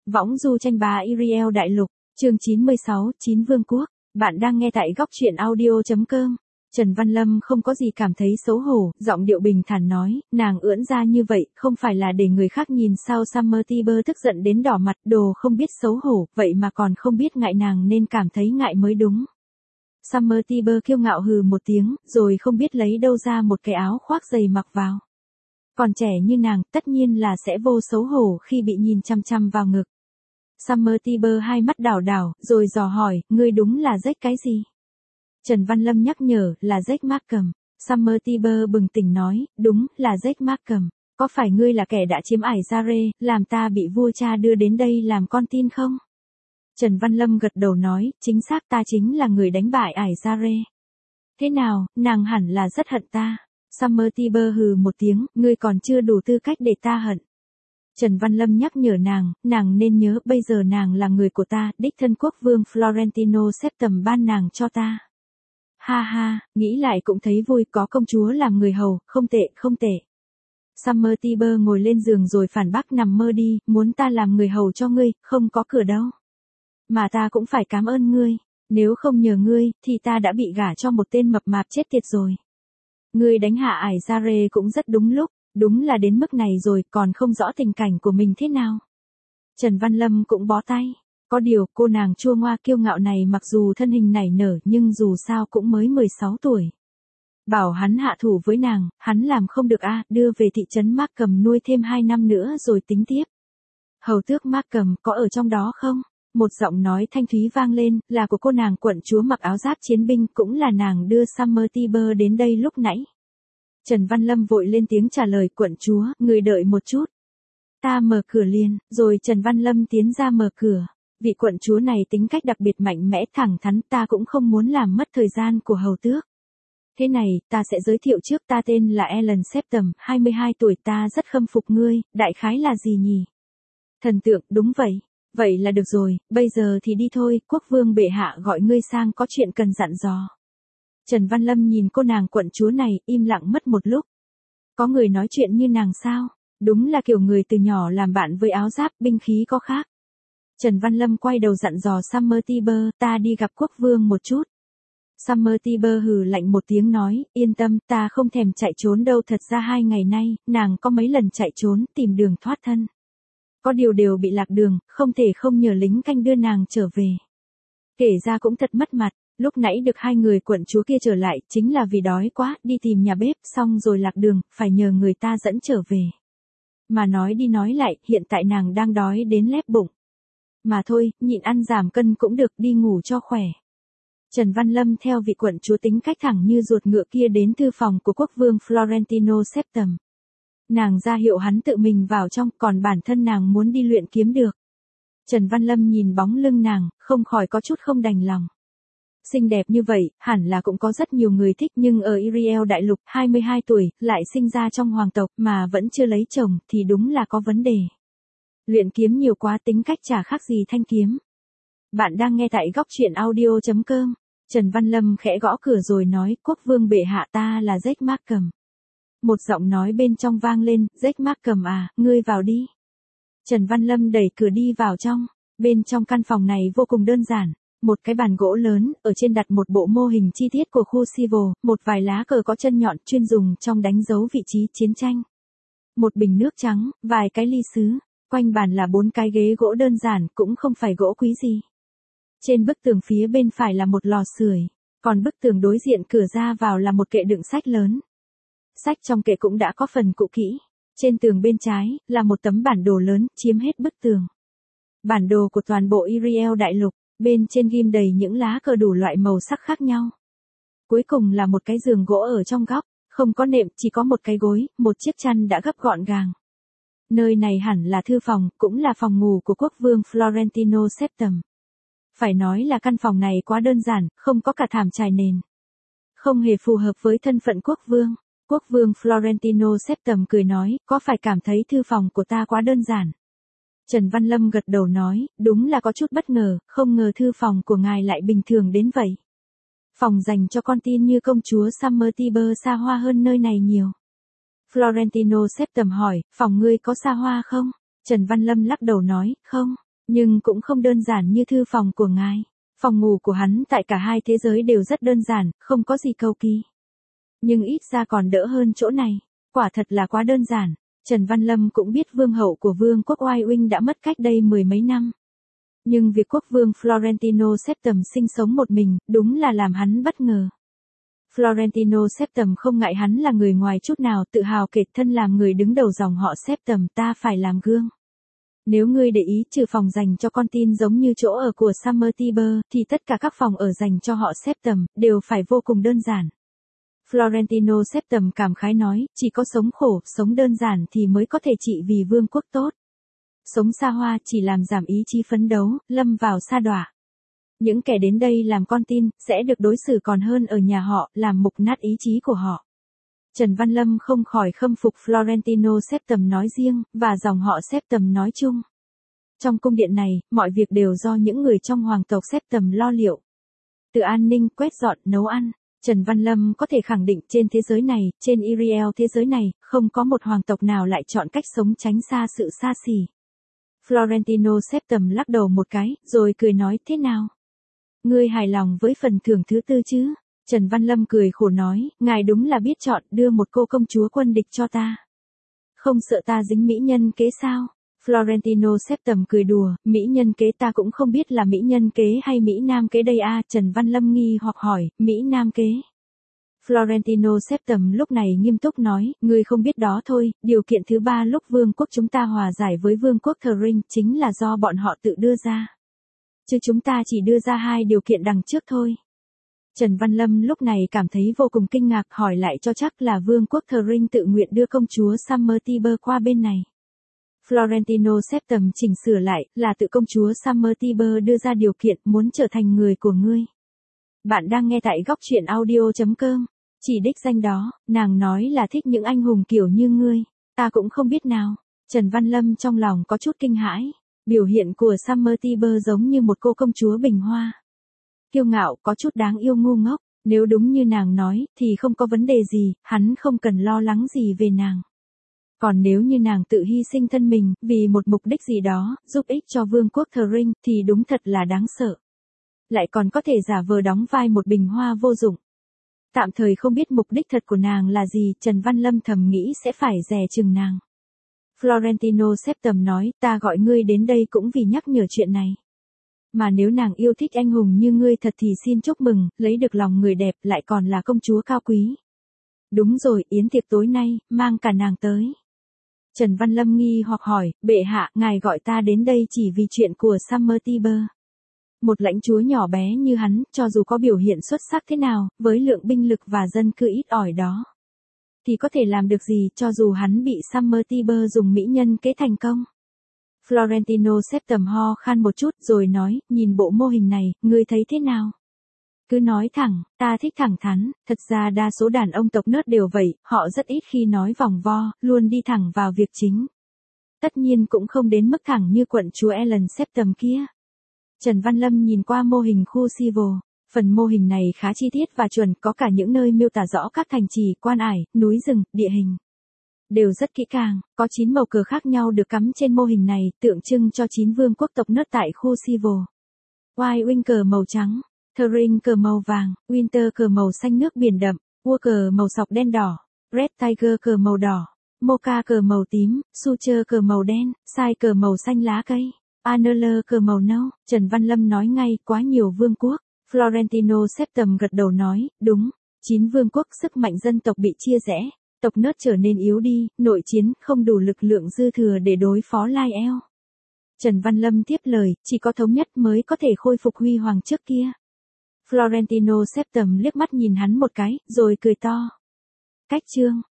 Võng du tranh bá Ariel Đại Lục, chương 96, Chín Vương Quốc. Bạn đang nghe tại góc truyện audio.com. Trần Văn Lâm không có gì cảm thấy xấu hổ, giọng điệu bình thản nói, nàng ưỡn ra như vậy, không phải là để người khác nhìn sao. Summer Tiber tức giận đến đỏ mặt, đồ không biết xấu hổ, vậy mà còn không biết ngại, nàng nên cảm thấy ngại mới đúng. Summer Tiber kiêu ngạo hừ một tiếng, rồi không biết lấy đâu ra một cái áo khoác dày mặc vào. Còn trẻ như nàng, tất nhiên là sẽ vô xấu hổ khi bị nhìn chăm chăm vào ngực. Summer Tiber hai mắt đảo đảo, rồi dò hỏi, ngươi đúng là Jack cái gì? Trần Văn Lâm nhắc nhở, là Jack Markham. Summer Tiber bừng tỉnh nói, đúng, là Jack Markham. Có phải ngươi là kẻ đã chiếm ải Jare, làm ta bị vua cha đưa đến đây làm con tin không? Trần Văn Lâm gật đầu nói, chính xác, ta chính là người đánh bại ải Jare. Thế nào, nàng hẳn là rất hận ta. Summer Tiber hừ một tiếng, ngươi còn chưa đủ tư cách để ta hận. Trần Văn Lâm nhắc nhở nàng nên nhớ bây giờ nàng là người của ta, đích thân quốc vương Florentino Septim ban nàng cho ta. Ha ha, nghĩ lại cũng thấy vui, có công chúa làm người hầu, không tệ, không tệ. Summer Tiber ngồi lên giường rồi phản bác, nằm mơ đi, muốn ta làm người hầu cho ngươi, không có cửa đâu. Mà ta cũng phải cảm ơn ngươi, nếu không nhờ ngươi, thì ta đã bị gả cho một tên mập mạp chết tiệt rồi. Ngươi đánh hạ ải Jare cũng rất đúng lúc, đúng là đến mức này rồi, còn không rõ tình cảnh của mình thế nào. Trần Văn Lâm cũng bó tay. Có điều, cô nàng chua ngoa kiêu ngạo này mặc dù thân hình nảy nở nhưng dù sao cũng mới 16 tuổi. Bảo hắn hạ thủ với nàng, hắn làm không được đưa về thị trấn Markham nuôi thêm 2 năm nữa rồi tính tiếp. Hầu tước Markham có ở trong đó không? Một giọng nói thanh thúy vang lên, là của cô nàng quận chúa mặc áo giáp chiến binh, cũng là nàng đưa Summer Tiber đến đây lúc nãy. Trần Văn Lâm vội lên tiếng trả lời, quận chúa, người đợi một chút. Ta mở cửa liền, rồi Trần Văn Lâm tiến ra mở cửa. Vị quận chúa này tính cách đặc biệt mạnh mẽ thẳng thắn, ta cũng không muốn làm mất thời gian của hầu tước. Thế này, ta sẽ giới thiệu trước, ta tên là Ellen Septim, 22 tuổi, ta rất khâm phục ngươi, đại khái là gì nhỉ? Thần tượng, đúng vậy. Vậy là được rồi, bây giờ thì đi thôi, quốc vương bệ hạ gọi ngươi sang có chuyện cần dặn dò. Trần Văn Lâm nhìn cô nàng quận chúa này, im lặng mất một lúc. Có người nói chuyện như nàng sao? Đúng là kiểu người từ nhỏ làm bạn với áo giáp, binh khí có khác. Trần Văn Lâm quay đầu dặn dò Summer Tiber, ta đi gặp quốc vương một chút. Summer Tiber hừ lạnh một tiếng nói, yên tâm, ta không thèm chạy trốn đâu, thật ra 2 ngày nay, nàng có mấy lần chạy trốn, tìm đường thoát thân. Có điều đều bị lạc đường, không thể không nhờ lính canh đưa nàng trở về. Kể ra cũng thật mất mặt, lúc nãy được 2 người quận chúa kia trở lại, chính là vì đói quá, đi tìm nhà bếp, xong rồi lạc đường, phải nhờ người ta dẫn trở về. Mà nói đi nói lại, hiện tại nàng đang đói đến lép bụng. Mà thôi, nhịn ăn giảm cân cũng được, đi ngủ cho khỏe. Trần Văn Lâm theo vị quận chúa tính cách thẳng như ruột ngựa kia đến thư phòng của quốc vương Florentino Septim. Nàng ra hiệu hắn tự mình vào trong, còn bản thân nàng muốn đi luyện kiếm được. Trần Văn Lâm nhìn bóng lưng nàng, không khỏi có chút không đành lòng. Xinh đẹp như vậy, hẳn là cũng có rất nhiều người thích, nhưng ở Ariel Đại Lục, 22 tuổi, lại sinh ra trong hoàng tộc, mà vẫn chưa lấy chồng, thì đúng là có vấn đề. Luyện kiếm nhiều quá, tính cách chả khác gì thanh kiếm. Bạn đang nghe tại góc truyện audio.com. Trần Văn Lâm khẽ gõ cửa rồi nói, quốc vương bệ hạ, ta là Jack Markham. Một giọng nói bên trong vang lên, Jack Markham ngươi vào đi. Trần Văn Lâm đẩy cửa đi vào trong. Bên trong căn phòng này vô cùng đơn giản. Một cái bàn gỗ lớn, ở trên đặt một bộ mô hình chi tiết của khu Civil, một vài lá cờ có chân nhọn chuyên dùng trong đánh dấu vị trí chiến tranh. Một bình nước trắng, vài cái ly sứ. Quanh bàn là 4 cái ghế gỗ đơn giản, cũng không phải gỗ quý gì. Trên bức tường phía bên phải là một lò sưởi, còn bức tường đối diện cửa ra vào là một kệ đựng sách lớn. Sách trong kệ cũng đã có phần cũ kỹ. Trên tường bên trái là một tấm bản đồ lớn chiếm hết bức tường. Bản đồ của toàn bộ Ariel Đại Lục, bên trên ghim đầy những lá cờ đủ loại màu sắc khác nhau. Cuối cùng là một cái giường gỗ ở trong góc, không có nệm, chỉ có một cái gối, một chiếc chăn đã gấp gọn gàng. Nơi này hẳn là thư phòng, cũng là phòng ngủ của quốc vương Florentino Septim. Phải nói là căn phòng này quá đơn giản, không có cả thảm trải nền. Không hề phù hợp với thân phận quốc vương. Quốc vương Florentino Septim cười nói, có phải cảm thấy thư phòng của ta quá đơn giản? Trần Văn Lâm gật đầu nói, đúng là có chút bất ngờ, không ngờ thư phòng của ngài lại bình thường đến vậy. Phòng dành cho con tin như công chúa Summer Tiber xa hoa hơn nơi này nhiều. Florentino Septim hỏi, phòng ngươi có xa hoa không? Trần Văn Lâm lắc đầu nói, không. Nhưng cũng không đơn giản như thư phòng của ngài. Phòng ngủ của hắn tại cả hai thế giới đều rất đơn giản, không có gì cầu kỳ. Nhưng ít ra còn đỡ hơn chỗ này. Quả thật là quá đơn giản. Trần Văn Lâm cũng biết vương hậu của vương quốc Oai Uinh đã mất cách đây mười mấy năm. Nhưng việc quốc vương Florentino Septem sinh sống một mình, đúng là làm hắn bất ngờ. Florentino Septem không ngại hắn là người ngoài chút nào, tự hào kể thân làm người đứng đầu dòng họ Septem, ta phải làm gương. Nếu ngươi để ý, trừ phòng dành cho con tin giống như chỗ ở của Summer Tiber, thì tất cả các phòng ở dành cho họ Septem đều phải vô cùng đơn giản. Florentino Septem cảm khái nói, chỉ có sống khổ, sống đơn giản thì mới có thể trị vì vương quốc tốt. Sống xa hoa chỉ làm giảm ý chí phấn đấu, lâm vào sa đọa. Những kẻ đến đây làm con tin, sẽ được đối xử còn hơn ở nhà họ, làm mục nát ý chí của họ. Trần Văn Lâm không khỏi khâm phục Florentino Septem nói riêng, và dòng họ Septem nói chung. Trong cung điện này, mọi việc đều do những người trong hoàng tộc Septem lo liệu. Từ an ninh, quét dọn, nấu ăn. Trần Văn Lâm có thể khẳng định trên thế giới này, trên Iriel thế giới này, không có một hoàng tộc nào lại chọn cách sống tránh xa sự xa xỉ. Florentino Septem lắc đầu một cái, rồi cười nói, thế nào? Ngươi hài lòng với phần thưởng thứ tư chứ? Trần Văn Lâm cười khổ nói, ngài đúng là biết chọn, đưa một cô công chúa quân địch cho ta. Không sợ ta dính mỹ nhân kế sao? Florentino Septem cười đùa, mỹ nhân kế ta cũng không biết là mỹ nhân kế hay mỹ nam kế đây à? Trần Văn Lâm nghi hoặc hỏi, mỹ nam kế. Florentino Septem lúc này nghiêm túc nói, ngươi không biết đó thôi, điều kiện thứ ba lúc vương quốc chúng ta hòa giải với vương quốc Thring chính là do bọn họ tự đưa ra. Chứ chúng ta chỉ đưa ra hai điều kiện đằng trước thôi. Trần Văn Lâm lúc này cảm thấy vô cùng kinh ngạc, hỏi lại cho chắc là vương quốc Thring tự nguyện đưa công chúa Summer Tiber qua bên này. Florentino Septem chỉnh sửa lại, là tự công chúa Summer Tiber đưa ra điều kiện muốn trở thành người của ngươi. Bạn đang nghe tại góc truyện audio.com. Chỉ đích danh đó, nàng nói là thích những anh hùng kiểu như ngươi. Ta cũng không biết nào. Trần Văn Lâm trong lòng có chút kinh hãi. Biểu hiện của Summer Tiber giống như một cô công chúa bình hoa. Kiêu ngạo, có chút đáng yêu ngu ngốc. Nếu đúng như nàng nói, thì không có vấn đề gì, hắn không cần lo lắng gì về nàng. Còn nếu như nàng tự hy sinh thân mình, vì một mục đích gì đó, giúp ích cho vương quốc Thring, thì đúng thật là đáng sợ. Lại còn có thể giả vờ đóng vai một bình hoa vô dụng. Tạm thời không biết mục đích thật của nàng là gì, Trần Văn Lâm thầm nghĩ sẽ phải dè chừng nàng. Florentino Septem nói, ta gọi ngươi đến đây cũng vì nhắc nhở chuyện này. Mà nếu nàng yêu thích anh hùng như ngươi thật thì xin chúc mừng, lấy được lòng người đẹp lại còn là công chúa cao quý. Đúng rồi, yến tiệc tối nay, mang cả nàng tới. Trần Văn Lâm nghi hoặc hỏi, bệ hạ, ngài gọi ta đến đây chỉ vì chuyện của Summer Tiber. Một lãnh chúa nhỏ bé như hắn, cho dù có biểu hiện xuất sắc thế nào, với lượng binh lực và dân cư ít ỏi đó, thì có thể làm được gì cho dù hắn bị Summer Tiber dùng mỹ nhân kế thành công. Florentino Septem ho khan một chút rồi nói, nhìn bộ mô hình này, ngươi thấy thế nào? Cứ nói thẳng, ta thích thẳng thắn, thật ra đa số đàn ông tộc nớt đều vậy, họ rất ít khi nói vòng vo, luôn đi thẳng vào việc chính. Tất nhiên cũng không đến mức thẳng như quận chúa Ellen Septem kia. Trần Văn Lâm nhìn qua mô hình khu Civil. Phần mô hình này khá chi tiết và chuẩn, có cả những nơi miêu tả rõ các thành trì, quan ải, núi rừng, địa hình. Đều rất kỹ càng, có 9 màu cờ khác nhau được cắm trên mô hình này, tượng trưng cho 9 vương quốc tộc nớt tại khu Civil. Oai Uinh cờ màu trắng, Thring cờ màu vàng, Winter cờ màu xanh nước biển đậm, War cờ màu sọc đen đỏ, Red Tiger cờ màu đỏ, Mocha cờ màu tím, Suture cờ màu đen, Sai cờ màu xanh lá cây, Anneler cờ màu nâu. Trần Văn Lâm nói ngay, quá nhiều vương quốc. Florentino Septem gật đầu nói, đúng, 9 vương quốc sức mạnh dân tộc bị chia rẽ, tộc nớt trở nên yếu đi, nội chiến không đủ lực lượng dư thừa để đối phó Lai Eo. Trần Văn Lâm tiếp lời, chỉ có thống nhất mới có thể khôi phục huy hoàng trước kia. Florentino Septem liếc mắt nhìn hắn một cái, rồi cười to. Cách chương.